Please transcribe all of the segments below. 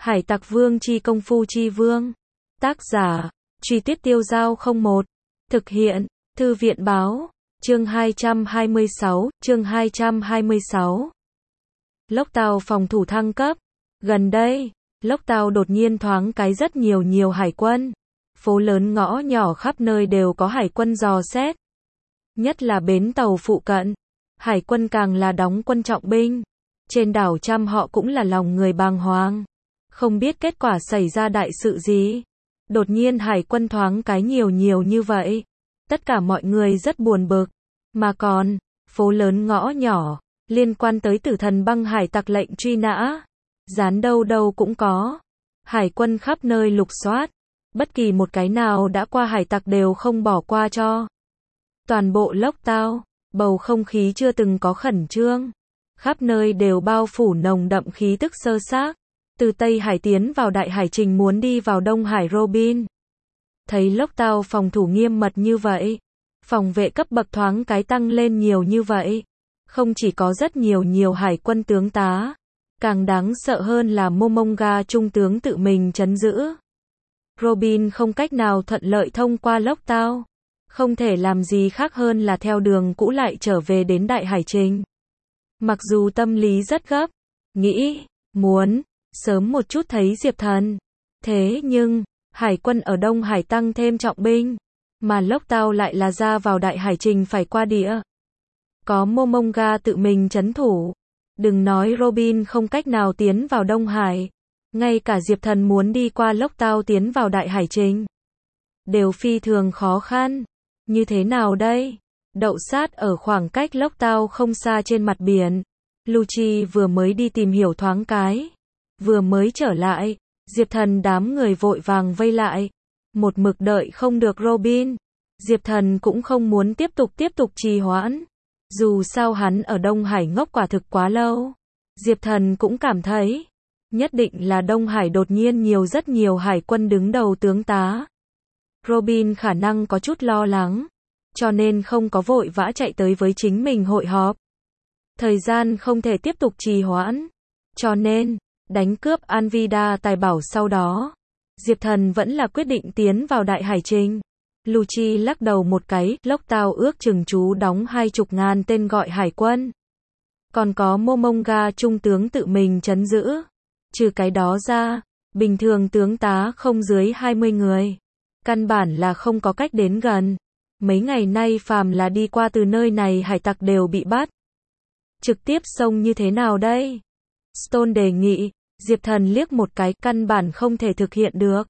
Hải Tặc Vương chi công phu chi vương. Tác giả, Truy Tuyết Tiêu Giao 01. Thực hiện, Thư viện báo. Chương 226. Lốc Tàu phòng thủ thăng cấp. Gần đây, Lốc Tàu đột nhiên thoáng cái rất nhiều hải quân. Phố lớn ngõ nhỏ khắp nơi đều có hải quân dò xét. Nhất là bến tàu phụ cận. Hải quân càng là đóng quân trọng binh. Trên đảo trăm họ cũng là lòng người bàng hoàng. Không biết kết quả xảy ra đại sự gì. Đột nhiên hải quân thoáng cái nhiều như vậy. Tất cả mọi người rất buồn bực. Mà còn, phố lớn ngõ nhỏ, liên quan tới Tử Thần Băng hải tặc lệnh truy nã. Dán đâu cũng có. Hải quân khắp nơi lục soát. Bất kỳ một cái nào đã qua hải tặc đều không bỏ qua cho. Toàn bộ Lốc Tàu, bầu không khí chưa từng có khẩn trương. Khắp nơi đều bao phủ nồng đậm khí tức sơ xác. Từ Tây Hải tiến vào Đại Hải Trình muốn đi vào Đông Hải Robin. Thấy Lốc Tàu phòng thủ nghiêm mật như vậy. Phòng vệ cấp bậc thoáng cái tăng lên nhiều như vậy. Không chỉ có rất nhiều hải quân tướng tá. Càng đáng sợ hơn là Momonga trung tướng tự mình trấn giữ. Robin không cách nào thuận lợi thông qua Lốc Tàu. Không thể làm gì khác hơn là theo đường cũ lại trở về đến Đại Hải Trình. Mặc dù tâm lý rất gấp. Nghĩ, muốn sớm một chút thấy Diệp Thần. Thế nhưng, hải quân ở Đông Hải tăng thêm trọng binh. Mà Lốc Tàu lại là ra vào Đại Hải Trình phải qua địa. Có Momonga tự mình trấn thủ. Đừng nói Robin không cách nào tiến vào Đông Hải. Ngay cả Diệp Thần muốn đi qua Lốc Tàu tiến vào Đại Hải Trình. Đều phi thường khó khăn. Như thế nào đây? Đậu sát ở khoảng cách Lốc Tàu không xa trên mặt biển. Lucci vừa mới đi tìm hiểu thoáng cái. Vừa mới trở lại, Diệp Thần đám người vội vàng vây lại. Một mực đợi không được Robin. Diệp Thần cũng không muốn tiếp tục trì hoãn. Dù sao hắn ở Đông Hải ngốc quả thực quá lâu. Diệp Thần cũng cảm thấy, nhất định là Đông Hải đột nhiên rất nhiều hải quân đứng đầu tướng tá. Robin khả năng có chút lo lắng, cho nên không có vội vã chạy tới với chính mình hội họp. Thời gian không thể tiếp tục trì hoãn, cho nên, đánh cướp Alvida tài bảo sau đó. Diệp Thần vẫn là quyết định tiến vào Đại Hải Trình. Lucci lắc đầu một cái, Lốc Tàu ước chừng chú đóng 20.000 tên gọi hải quân. Còn có Momonga trung tướng tự mình trấn giữ. Trừ cái đó ra, bình thường tướng tá không dưới 20 người. Căn bản là không có cách đến gần. Mấy ngày nay phàm là đi qua từ nơi này hải tặc đều bị bắt. Trực tiếp xông như thế nào đây? Stone đề nghị, Diệp Thần liếc một cái, căn bản không thể thực hiện được.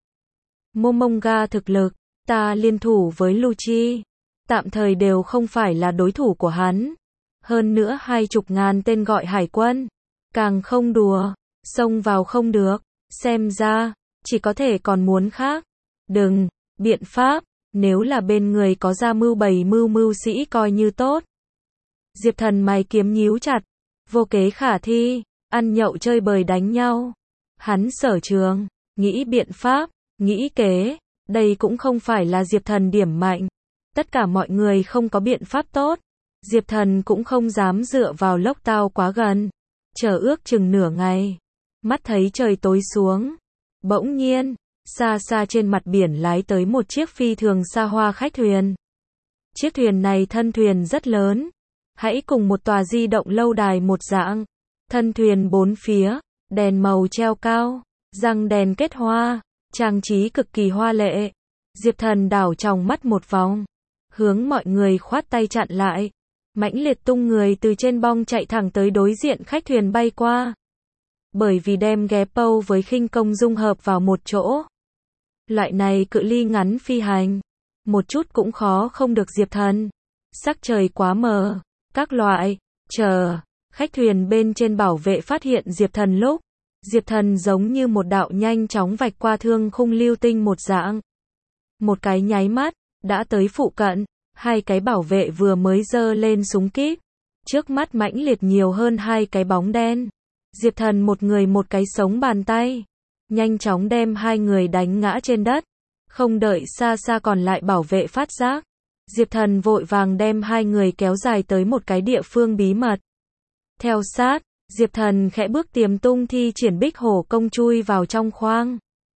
Momonga thực lực, ta liên thủ với Lucci, tạm thời đều không phải là đối thủ của hắn. Hơn nữa 20.000 tên gọi hải quân, càng không đùa, xông vào không được, xem ra, chỉ có thể còn muốn khác. Đừng, biện pháp, nếu là bên người có ra mưu bầy mưu sĩ coi như tốt. Diệp Thần mày kiếm nhíu chặt, vô kế khả thi, ăn nhậu chơi bời đánh nhau. Hắn sở trường, nghĩ biện pháp, nghĩ kế, đây cũng không phải là Diệp Thần điểm mạnh. Tất cả mọi người không có biện pháp tốt. Diệp Thần cũng không dám dựa vào Lốc Tàu quá gần. Chờ ước chừng nửa ngày. Mắt thấy trời tối xuống. Bỗng nhiên, xa trên mặt biển lái tới một chiếc phi thường xa hoa khách thuyền. Chiếc thuyền này thân thuyền rất lớn. Hãy cùng một tòa di động lâu đài một dạng. Thân thuyền bốn phía, đèn màu treo cao, răng đèn kết hoa, trang trí cực kỳ hoa lệ. Diệp Thần đảo tròng mắt một vòng, hướng mọi người khoát tay chặn lại. Mãnh liệt tung người từ trên bong chạy thẳng tới đối diện khách thuyền bay qua. Bởi vì đem ghé pâu với khinh công dung hợp vào một chỗ. Loại này cự ly ngắn phi hành, một chút cũng khó không được Diệp Thần. Sắc trời quá mờ, các loại, chờ, khách thuyền bên trên bảo vệ phát hiện Diệp Thần lúc. Diệp Thần giống như một đạo nhanh chóng vạch qua thương khung lưu tinh một dạng. Một cái nháy mắt, đã tới phụ cận, hai cái bảo vệ vừa mới giơ lên súng kíp. Trước mắt mãnh liệt nhiều hơn hai cái bóng đen. Diệp Thần một người một cái sống bàn tay. Nhanh chóng đem hai người đánh ngã trên đất. Không đợi xa còn lại bảo vệ phát giác. Diệp Thần vội vàng đem hai người kéo dài tới một cái địa phương bí mật. Theo sát, Diệp Thần khẽ bước tiềm tung thi triển Bích Hổ công chui vào trong khoang.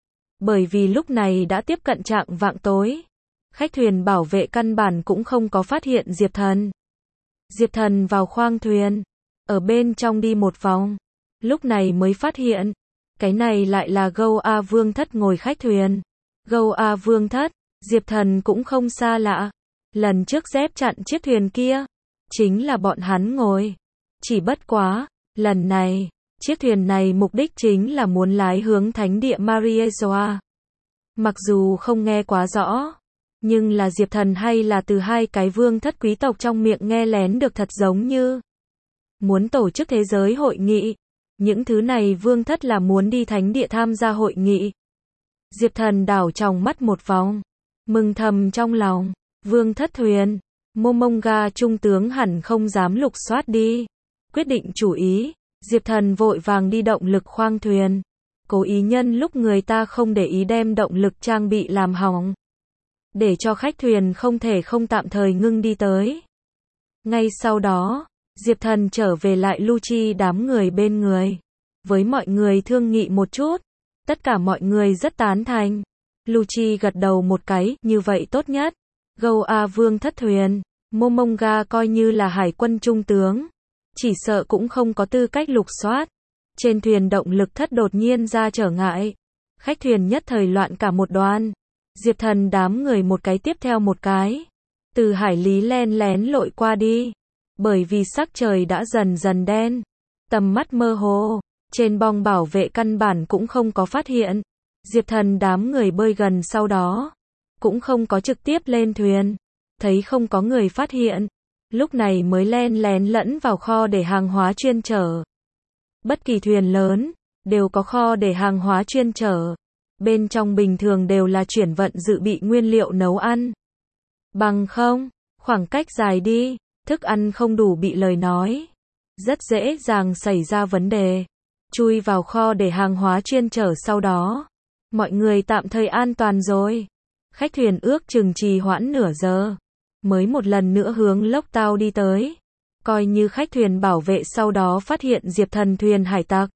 Bởi vì lúc này đã tiếp cận trạng vạng tối, khách thuyền bảo vệ căn bản cũng không có phát hiện Diệp Thần. Diệp Thần vào khoang thuyền, ở bên trong đi một vòng, lúc này mới phát hiện, cái này lại là Gâu A Vương Thất ngồi khách thuyền. Gâu A Vương Thất, Diệp Thần cũng không xa lạ. Lần trước dép chặn chiếc thuyền kia, chính là bọn hắn ngồi. Chỉ bất quá, lần này, chiếc thuyền này mục đích chính là muốn lái hướng thánh địa Mariezoa. Mặc dù không nghe quá rõ, nhưng là Diệp Thần hay là từ hai cái vương thất quý tộc trong miệng nghe lén được thật giống như muốn tổ chức thế giới hội nghị. Những thứ này vương thất là muốn đi thánh địa tham gia hội nghị. Diệp Thần đảo tròng mắt một vòng, mừng thầm trong lòng, vương thất thuyền, Momonga trung tướng hẳn không dám lục soát đi. Quyết định chủ ý, Diệp Thần vội vàng đi động lực khoang thuyền, cố ý nhân lúc người ta không để ý đem động lực trang bị làm hỏng, để cho khách thuyền không thể không tạm thời ngưng đi tới. Ngay sau đó, Diệp Thần trở về lại Lucci đám người bên người, với mọi người thương nghị một chút, tất cả mọi người rất tán thành. Lucci gật đầu một cái, như vậy tốt nhất. Gâu A Vương Thất thuyền, Momonga coi như là hải quân trung tướng, chỉ sợ cũng không có tư cách lục soát. Trên thuyền động lực thất đột nhiên ra trở ngại, khách thuyền nhất thời loạn cả một đoàn. Diệp Thần đám người một cái tiếp theo một cái, từ hải lý len lén lội qua đi. Bởi vì sắc trời đã dần dần đen, tầm mắt mơ hồ, trên bong bảo vệ căn bản cũng không có phát hiện. Diệp Thần đám người bơi gần sau đó, cũng không có trực tiếp lên thuyền, thấy không có người phát hiện, lúc này mới len lén lẫn vào kho để hàng hóa chuyên chở. Bất kỳ thuyền lớn, đều có kho để hàng hóa chuyên chở. Bên trong bình thường đều là chuyển vận dự bị nguyên liệu nấu ăn. Bằng không, khoảng cách dài đi, thức ăn không đủ bị lời nói, rất dễ dàng xảy ra vấn đề. Chui vào kho để hàng hóa chuyên chở sau đó, mọi người tạm thời an toàn rồi. Khách thuyền ước chừng trì hoãn nửa giờ, mới một lần nữa hướng Lốc Tao đi tới. Coi như khách thuyền bảo vệ sau đó phát hiện Diệp Thần thuyền hải tặc.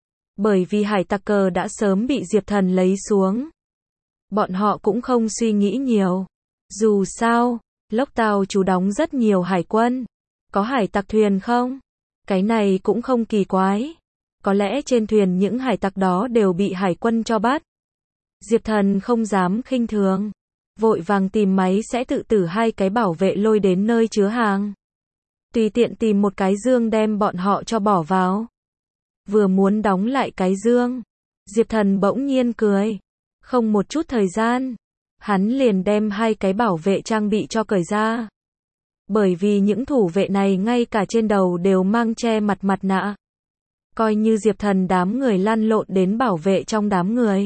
Bởi vì hải tặc cờ đã sớm bị Diệp Thần lấy xuống, bọn họ cũng không suy nghĩ nhiều. Dù sao, Lốc Tao chủ đóng rất nhiều hải quân. Có hải tặc thuyền không? Cái này cũng không kỳ quái. Có lẽ trên thuyền những hải tặc đó đều bị hải quân cho bắt. Diệp Thần không dám khinh thường, vội vàng tìm máy sẽ tự tử hai cái bảo vệ lôi đến nơi chứa hàng. Tùy tiện tìm một cái dương đem bọn họ cho bỏ vào. Vừa muốn đóng lại cái dương, Diệp Thần bỗng nhiên cười. Không một chút thời gian, hắn liền đem hai cái bảo vệ trang bị cho cởi ra. Bởi vì những thủ vệ này ngay cả trên đầu đều mang che mặt nạ. Coi như Diệp Thần đám người lăn lộn đến bảo vệ trong đám người.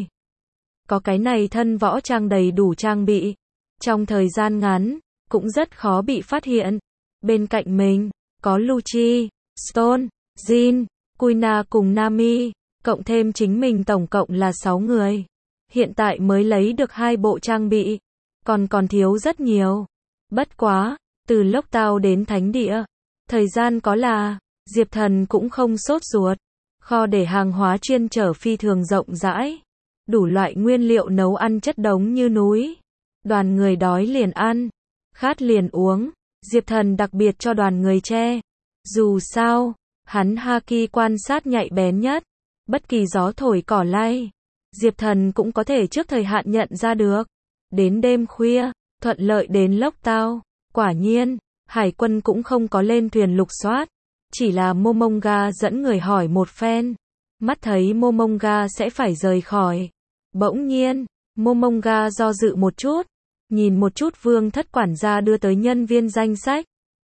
Có cái này thân võ trang đầy đủ trang bị, trong thời gian ngắn, cũng rất khó bị phát hiện. Bên cạnh mình, có Lucci, Stone, Jin, Kuina cùng Nami, cộng thêm chính mình tổng cộng là 6 người. Hiện tại mới lấy được 2 bộ trang bị, còn thiếu rất nhiều. Bất quá, từ Lốc Tao đến thánh địa, thời gian có là, Diệp Thần cũng không sốt ruột. Kho để hàng hóa chuyên chở phi thường rộng rãi, đủ loại nguyên liệu nấu ăn chất đống như núi. Đoàn người đói liền ăn, khát liền uống. Diệp Thần đặc biệt cho đoàn người che. Dù sao, hắn haki quan sát nhạy bén nhất, bất kỳ gió thổi cỏ lay, Diệp Thần cũng có thể trước thời hạn nhận ra được. Đến đêm khuya, thuận lợi đến Lốc Tao. Quả nhiên, hải quân cũng không có lên thuyền lục soát, chỉ là Momonga dẫn người hỏi một phen. Mắt thấy Momonga sẽ phải rời khỏi. Bỗng nhiên, Momonga do dự một chút, nhìn một chút vương thất quản gia đưa tới nhân viên danh sách.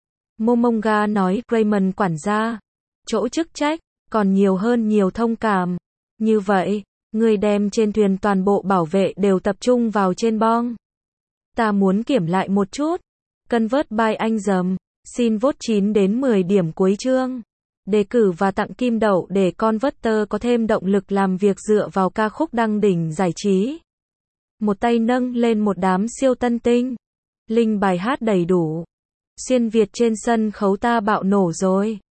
Momonga nói, Raymond quản gia, chỗ chức trách, còn nhiều hơn nhiều thông cảm. Như vậy, người đem trên thuyền toàn bộ bảo vệ đều tập trung vào trên bong. Ta muốn kiểm lại một chút. Convert by anh dầm, xin vote 9 đến 10 điểm cuối chương. Đề cử và tặng kim đậu để Converter có thêm động lực làm việc dựa vào ca khúc đăng đỉnh giải trí. Một tay nâng lên một đám siêu tân tinh. Link bài hát đầy đủ. Xuyên Việt trên sân khấu ta bạo nổ rồi.